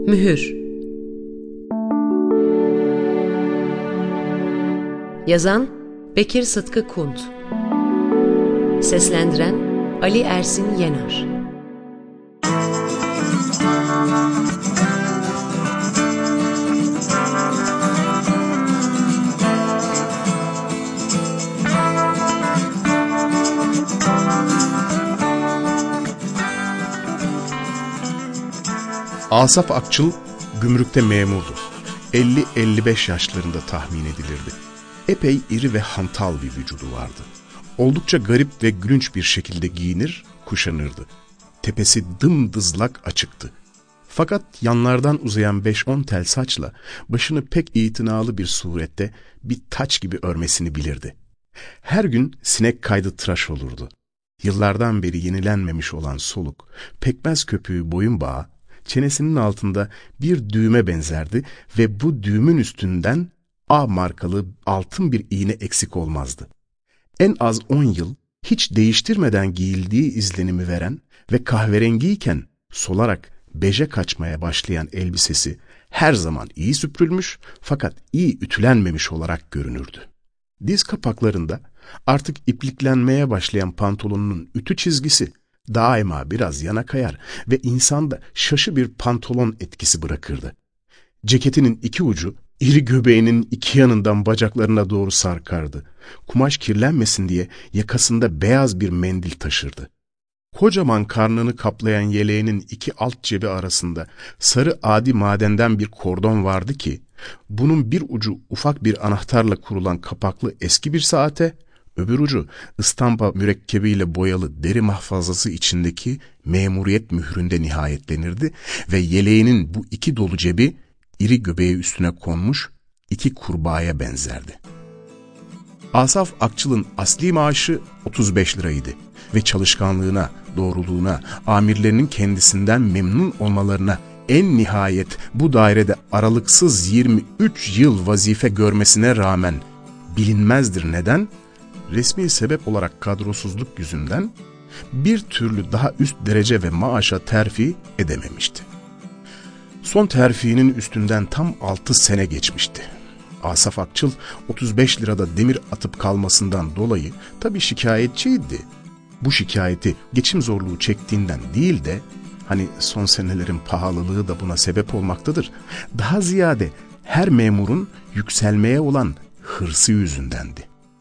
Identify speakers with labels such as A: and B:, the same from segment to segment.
A: Mühür. Yazan Bekir Sıtkı Kunt. Seslendiren Ali Ersin Yener.
B: Asaf Akçıl gümrükte memurdu. 50-55 yaşlarında tahmin edilirdi. Epey iri ve hantal bir vücudu vardı. Oldukça garip ve gülünç bir şekilde giyinir, kuşanırdı. Tepesi dımdızlak açıktı. Fakat yanlardan uzayan 5-10 tel saçla başını pek itinalı bir surette bir taç gibi örmesini bilirdi. Her gün sinek kaydı tıraş olurdu. Yıllardan beri yenilenmemiş olan soluk, pekmez köpüğü boyun bağı, çenesinin altında bir düğme benzerdi ve bu düğümün üstünden A markalı altın bir iğne eksik olmazdı. En az 10 yıl hiç değiştirmeden giyildiği izlenimi veren ve kahverengiyken solarak beje kaçmaya başlayan elbisesi her zaman iyi süpürülmüş fakat iyi ütülenmemiş olarak görünürdü. Diz kapaklarında artık ipliklenmeye başlayan pantolonunun ütü çizgisi daima biraz yana kayar ve insanda şaşı bir pantolon etkisi bırakırdı. Ceketinin iki ucu iri göbeğinin iki yanından bacaklarına doğru sarkardı. Kumaş kirlenmesin diye yakasında beyaz bir mendil taşırdı. Kocaman karnını kaplayan yeleğinin iki alt cebi arasında sarı adi madenden bir kordon vardı ki, bunun bir ucu ufak bir anahtarla kurulan kapaklı eski bir saate, öbür ucu ıstampa mürekkebiyle boyalı deri mahfazası içindeki memuriyet mühründe nihayetlenirdi ve yeleğinin bu iki dolu cebi iri göbeği üstüne konmuş iki kurbağaya benzerdi. Asaf Akçıl'ın asli maaşı 35 liraydı ve çalışkanlığına, doğruluğuna, amirlerinin kendisinden memnun olmalarına, en nihayet bu dairede aralıksız 23 yıl vazife görmesine rağmen bilinmezdir neden, resmi sebep olarak kadrosuzluk yüzünden bir türlü daha üst derece ve maaşa terfi edememişti. Son terfinin üstünden tam 6 sene geçmişti. Asaf Akçıl 35 lirada demir atıp kalmasından dolayı tabii şikayetçiydi. Bu şikayeti geçim zorluğu çektiğinden değil de, hani son senelerin pahalılığı da buna sebep olmaktadır, daha ziyade her memurun yükselmeye olan hırsı yüzündendi.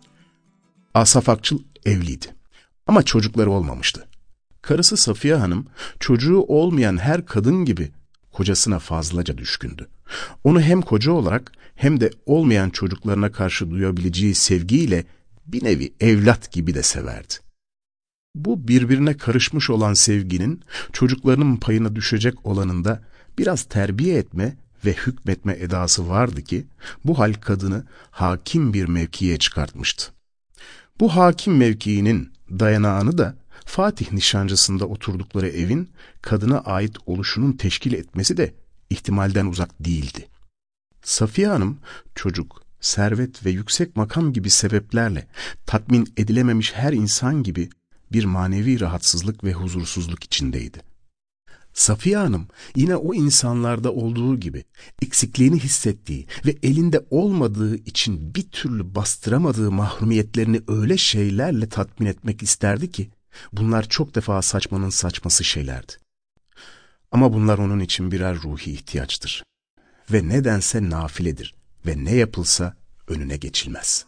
B: Asaf Akçıl evliydi ama çocukları olmamıştı. Karısı Safiye Hanım çocuğu olmayan her kadın gibi kocasına fazlaca düşkündü. Onu hem koca olarak hem de olmayan çocuklarına karşı duyabileceği sevgiyle bir nevi evlat gibi de severdi. Bu birbirine karışmış olan sevginin çocuklarının payına düşecek olanında biraz terbiye etme ve hükmetme edası vardı ki bu hal kadını hakim bir mevkiye çıkartmıştı. Bu hakim mevkiinin dayanağını da Fatih nişancısında oturdukları evin kadına ait oluşunun teşkil etmesi de ihtimalden uzak değildi. Safiye Hanım çocuk, servet ve yüksek makam gibi sebeplerle tatmin edilememiş her insan gibi bir manevi rahatsızlık ve huzursuzluk içindeydi. Safiye Hanım yine o insanlarda olduğu gibi eksikliğini hissettiği ve elinde olmadığı için bir türlü bastıramadığı mahrumiyetlerini öyle şeylerle tatmin etmek isterdi ki bunlar çok defa saçmanın saçması şeylerdi. Ama bunlar onun için birer ruhi ihtiyaçtır ve nedense nafiledir ve ne yapılsa önüne geçilmez.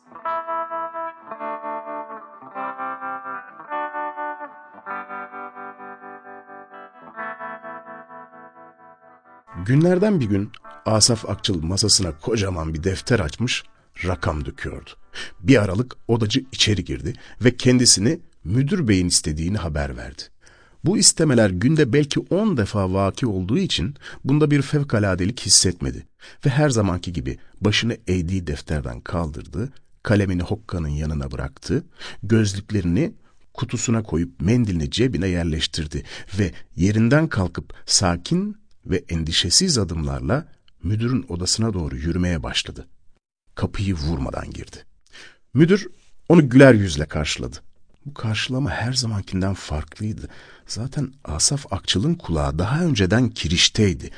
B: Günlerden bir gün Asaf Akçıl masasına kocaman bir defter açmış, rakam döküyordu. Bir aralık odacı içeri girdi ve kendisini müdür beyin istediğini haber verdi. Bu istemeler günde belki 10 defa vaki olduğu için bunda bir fevkaladelik hissetmedi ve her zamanki gibi başını eğdiği defterden kaldırdı, kalemini hokkanın yanına bıraktı, gözlüklerini kutusuna koyup mendilini cebine yerleştirdi ve yerinden kalkıp sakin ve endişesiz adımlarla müdürün odasına doğru yürümeye başladı. Kapıyı vurmadan girdi. Müdür onu güler yüzle karşıladı. Bu karşılama her zamankinden farklıydı. Zaten Asaf Akçıl'ın kulağı daha önceden kirişteydi.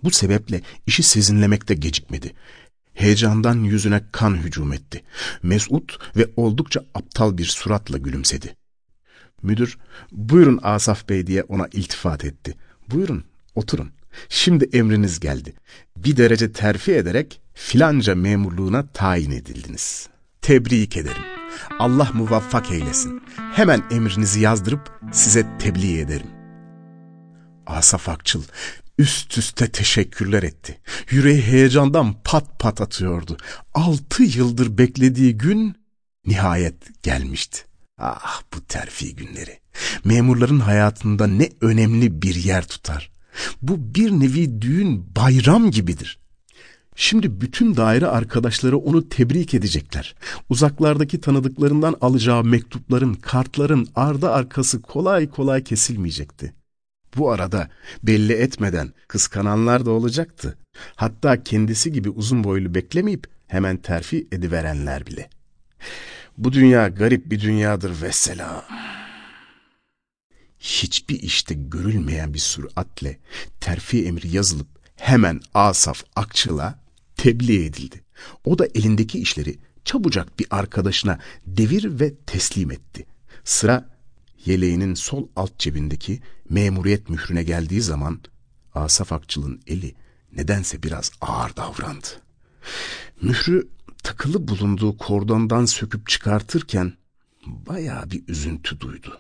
B: Bu sebeple işi sezinlemekte gecikmedi. Heyecandan yüzüne kan hücum etti. Mesut ve oldukça aptal bir suratla gülümsedi. Müdür, "Buyurun Asaf Bey" diye ona iltifat etti. "Buyurun, oturun. Şimdi emriniz geldi. Bir derece terfi ederek filanca memurluğuna tayin edildiniz. Tebrik ederim. Allah muvaffak eylesin. Hemen emrinizi yazdırıp size tebliğ ederim." Asaf Akçıl üst üste teşekkürler etti. Yüreği heyecandan pat pat atıyordu. 6 yıldır beklediği gün nihayet gelmişti. Ah, bu terfi günleri. Memurların hayatında ne önemli bir yer tutar. Bu bir nevi düğün, bayram gibidir. Şimdi bütün daire arkadaşları onu tebrik edecekler. Uzaklardaki tanıdıklarından alacağı mektupların, kartların ardı arkası kolay kolay kesilmeyecekti. Bu arada belli etmeden kıskananlar da olacaktı. Hatta kendisi gibi uzun boylu beklemeyip hemen terfi ediverenler bile. Bu dünya garip bir dünyadır vesselam. Hiçbir işte görülmeyen bir süratle terfi emri yazılıp hemen Asaf Akçıl'a tebliğ edildi. O da elindeki işleri çabucak bir arkadaşına devir ve teslim etti. Sıra yeleğinin sol alt cebindeki memuriyet mührüne geldiği zaman Asaf Akçıl'ın eli nedense biraz ağır davrandı. Mührü takılı bulunduğu kordondan söküp çıkartırken bayağı bir üzüntü duydu.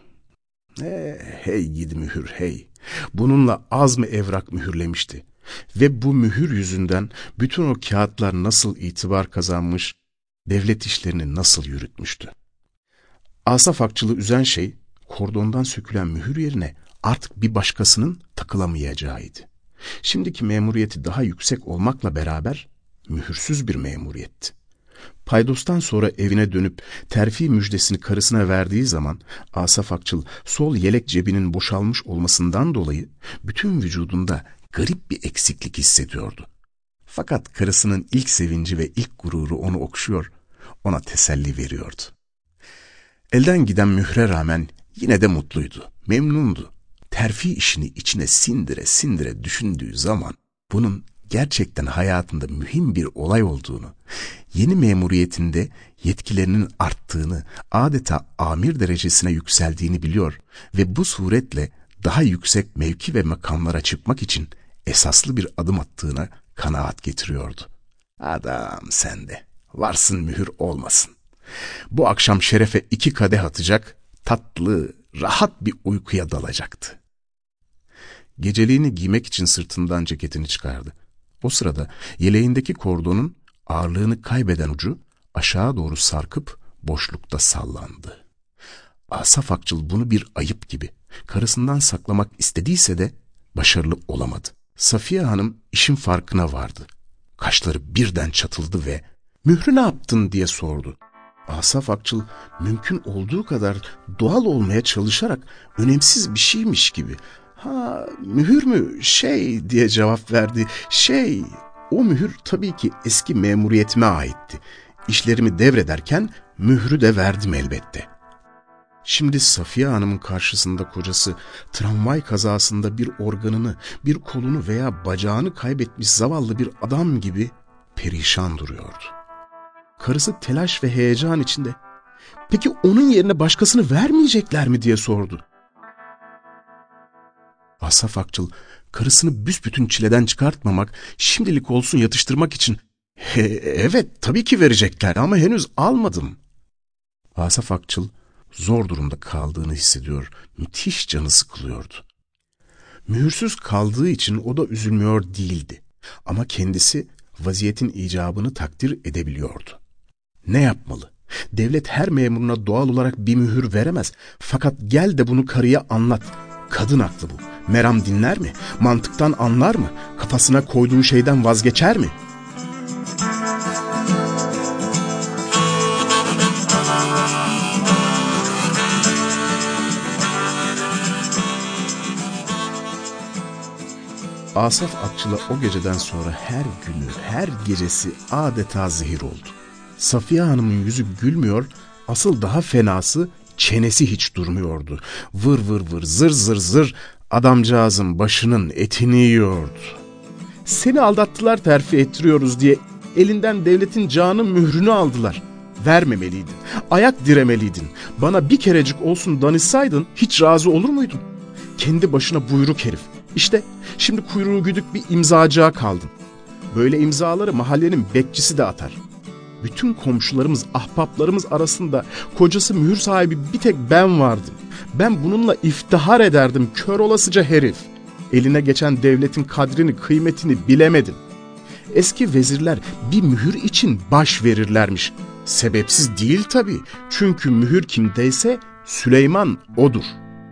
B: Hey gidi mühür hey! Bununla az mı evrak mühürlemişti? Ve bu mühür yüzünden bütün o kağıtlar nasıl itibar kazanmış, devlet işlerini nasıl yürütmüştü? Asaf Akçıl'ı üzen şey, kordondan sökülen mühür yerine artık bir başkasının takılamayacağıydı. Şimdiki memuriyeti daha yüksek olmakla beraber mühürsüz bir memuriyetti. Paydostan sonra evine dönüp terfi müjdesini karısına verdiği zaman Asaf Akçıl sol yelek cebinin boşalmış olmasından dolayı bütün vücudunda garip bir eksiklik hissediyordu. Fakat karısının ilk sevinci ve ilk gururu onu okşuyor, ona teselli veriyordu. Elden giden mühre rağmen yine de mutluydu, memnundu. Terfi işini içine sindire sindire düşündüğü zaman bunun gerçekten hayatında mühim bir olay olduğunu, yeni memuriyetinde yetkilerinin arttığını, adeta amir derecesine yükseldiğini biliyor ve bu suretle daha yüksek mevki ve makamlara çıkmak için esaslı bir adım attığına kanaat getiriyordu. Adam sende, varsın mühür olmasın. Bu akşam Şeref'e 2 kadeh atacak, tatlı, rahat bir uykuya dalacaktı. Geceliğini giymek için sırtından ceketini çıkardı. O sırada yeleğindeki kordonun ağırlığını kaybeden ucu aşağı doğru sarkıp boşlukta sallandı. Asaf Akçıl bunu bir ayıp gibi karısından saklamak istediyse de başarılı olamadı. Safiye Hanım işin farkına vardı. Kaşları birden çatıldı ve "Mührü ne yaptın?" diye sordu. Asaf Akçıl mümkün olduğu kadar doğal olmaya çalışarak önemsiz bir şeymiş gibi "Ha, mühür mü? Diye cevap verdi. O mühür tabii ki eski memuriyetime aitti. İşlerimi devrederken mührü de verdim elbette." Şimdi Safiye Hanım'ın karşısında kocası tramvay kazasında bir organını, bir kolunu veya bacağını kaybetmiş zavallı bir adam gibi perişan duruyordu. Karısı telaş ve heyecan içinde "Peki onun yerine başkasını vermeyecekler mi?" diye sordu. Asaf Akçıl karısını büsbütün çileden çıkartmamak, şimdilik olsun yatıştırmak için "Evet tabii ki verecekler ama henüz almadım." Asaf Akçıl zor durumda kaldığını hissediyor, müthiş canı sıkılıyordu. Mühürsüz kaldığı için o da üzülmüyor değildi. Ama kendisi vaziyetin icabını takdir edebiliyordu. Ne yapmalı? Devlet her memuruna doğal olarak bir mühür veremez. Fakat gel de bunu karıya anlat. Kadın aklı bu. Meram dinler mi? Mantıktan anlar mı? Kafasına koyduğu şeyden vazgeçer mi? Asaf Akçıl'a o geceden sonra her günü, her gecesi adeta zehir oldu. Safiye Hanım'ın yüzü gülmüyor, asıl daha fenası çenesi hiç durmuyordu. Vır vır vır, zır zır zır adamcağızın başının etini yiyordu. Seni aldattılar, terfi ettiriyoruz diye elinden devletin canı mührünü aldılar. Vermemeliydin, ayak diremeliydin. Bana bir kerecik olsun danışsaydın hiç razı olur muydun? Kendi başına buyruk herif. İşte şimdi kuyruğu güdük bir imzacığa kaldın. Böyle imzaları mahallenin bekçisi de atar. Bütün komşularımız, ahbaplarımız arasında kocası mühür sahibi bir tek ben vardım. Ben bununla iftihar ederdim, kör olasıca herif. Eline geçen devletin kadrini, kıymetini bilemedin. Eski vezirler bir mühür için baş verirlermiş. Sebepsiz değil tabii. Çünkü mühür kimdeyse Süleyman odur.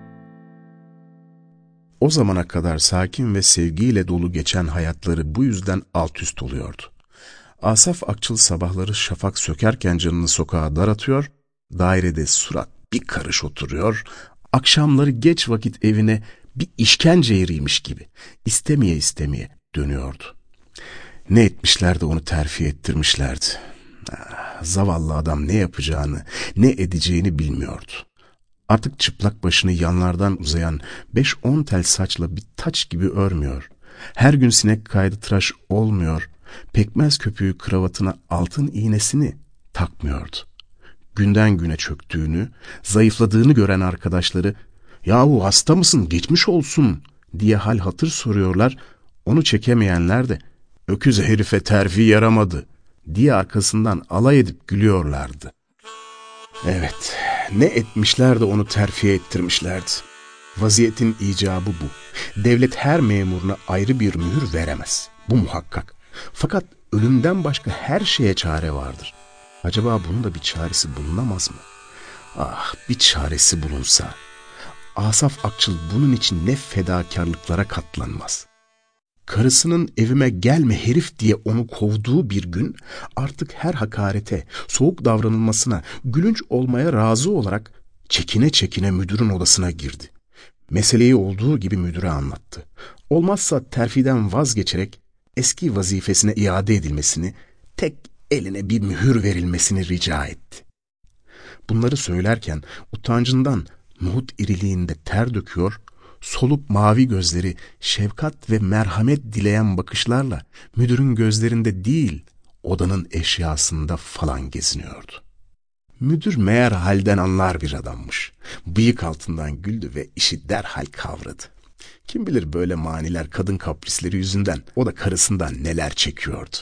B: O zamana kadar sakin ve sevgiyle dolu geçen hayatları bu yüzden alt üst oluyordu. Asaf Akçıl sabahları şafak sökerken canını sokağa dar atıyor, dairede surat bir karış oturuyor, akşamları geç vakit evine bir işkence yeriymiş gibi istemeye istemeye dönüyordu. Ne etmişler de onu terfi ettirmişlerdi. Zavallı adam ne yapacağını, ne edeceğini bilmiyordu. Artık çıplak başını yanlardan uzayan 5-10 tel saçla bir taç gibi örmüyor. Her gün sinek kaydı tıraş olmuyor. Pekmez köpüğü kravatına altın iğnesini takmıyordu. Günden güne çöktüğünü, zayıfladığını gören arkadaşları "Yahu hasta mısın, geçmiş olsun" diye hal hatır soruyorlar. Onu çekemeyenler de "Öküz herife terfi yaramadı" diye arkasından alay edip gülüyorlardı. Evet, ne etmişler de onu terfi ettirmişlerdi. Vaziyetin icabı bu. Devlet her memuruna ayrı bir mühür veremez. Bu muhakkak. Fakat ölümden başka her şeye çare vardır. Acaba bunun da bir çaresi bulunamaz mı? Ah, bir çaresi bulunsa. Asaf Akçıl bunun için ne fedakarlıklara katlanmaz. Karısının evime gelme herif diye onu kovduğu bir gün artık her hakarete, soğuk davranılmasına, gülünç olmaya razı olarak çekine çekine müdürün odasına girdi. Meseleyi olduğu gibi müdüre anlattı. Olmazsa terfiden vazgeçerek eski vazifesine iade edilmesini, tek eline bir mühür verilmesini rica etti. Bunları söylerken utancından nohut iriliğinde ter döküyor, solup mavi gözleri şefkat ve merhamet dileyen bakışlarla müdürün gözlerinde değil, odanın eşyasında falan geziniyordu. Müdür meğer halden anlar bir adammış. Bıyık altından güldü ve işi derhal kavradı. Kim bilir böyle maniler kadın kaprisleri yüzünden o da karısından neler çekiyordu.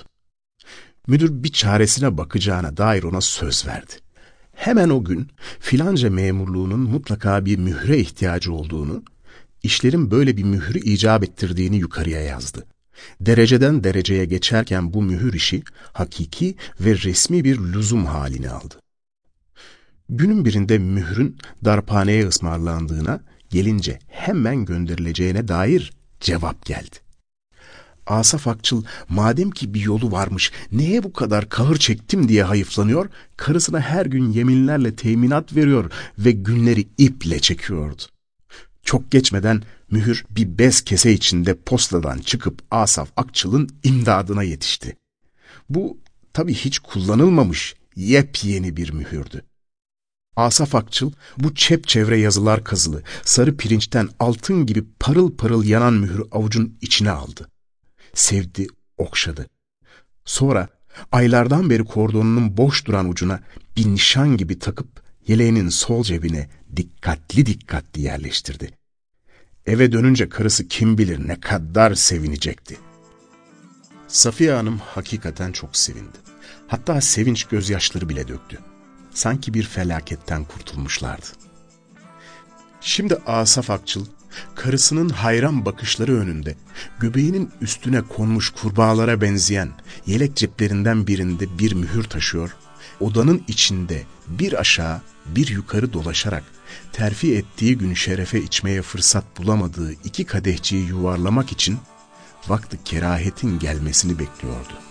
B: Müdür bir çaresine bakacağına dair ona söz verdi. Hemen o gün filanca memurluğunun mutlaka bir mühre ihtiyacı olduğunu, işlerin böyle bir mührü icap ettirdiğini yukarıya yazdı. Dereceden dereceye geçerken bu mühür işi hakiki ve resmi bir lüzum halini aldı. Günün birinde mührün darphaneye ısmarlandığına, gelince hemen gönderileceğine dair cevap geldi. Asaf Akçıl madem ki bir yolu varmış, neye bu kadar kahır çektim diye hayıflanıyor, karısına her gün yeminlerle teminat veriyor ve günleri iple çekiyordu. Çok geçmeden mühür bir bez kese içinde postadan çıkıp Asaf Akçıl'ın imdadına yetişti. Bu tabii hiç kullanılmamış yepyeni bir mühürdü. Asaf Akçıl bu çepçevre yazılar kazılı, sarı pirinçten altın gibi parıl parıl yanan mührü avucun içine aldı. Sevdi, okşadı. Sonra aylardan beri kordonunun boş duran ucuna bir nişan gibi takıp yeleğinin sol cebine dikkatli yerleştirdi. Eve dönünce karısı kim bilir ne kadar sevinecekti. Safiye Hanım hakikaten çok sevindi. Hatta sevinç gözyaşları bile döktü. Sanki bir felaketten kurtulmuşlardı. Şimdi Asaf Akçıl, karısının hayran bakışları önünde, göbeğinin üstüne konmuş kurbağalara benzeyen yelek ceplerinden birinde bir mühür taşıyor, odanın içinde bir aşağı bir yukarı dolaşarak terfi ettiği gün şerefe içmeye fırsat bulamadığı 2 kadehciyi yuvarlamak için vakti kerahetin gelmesini bekliyordu.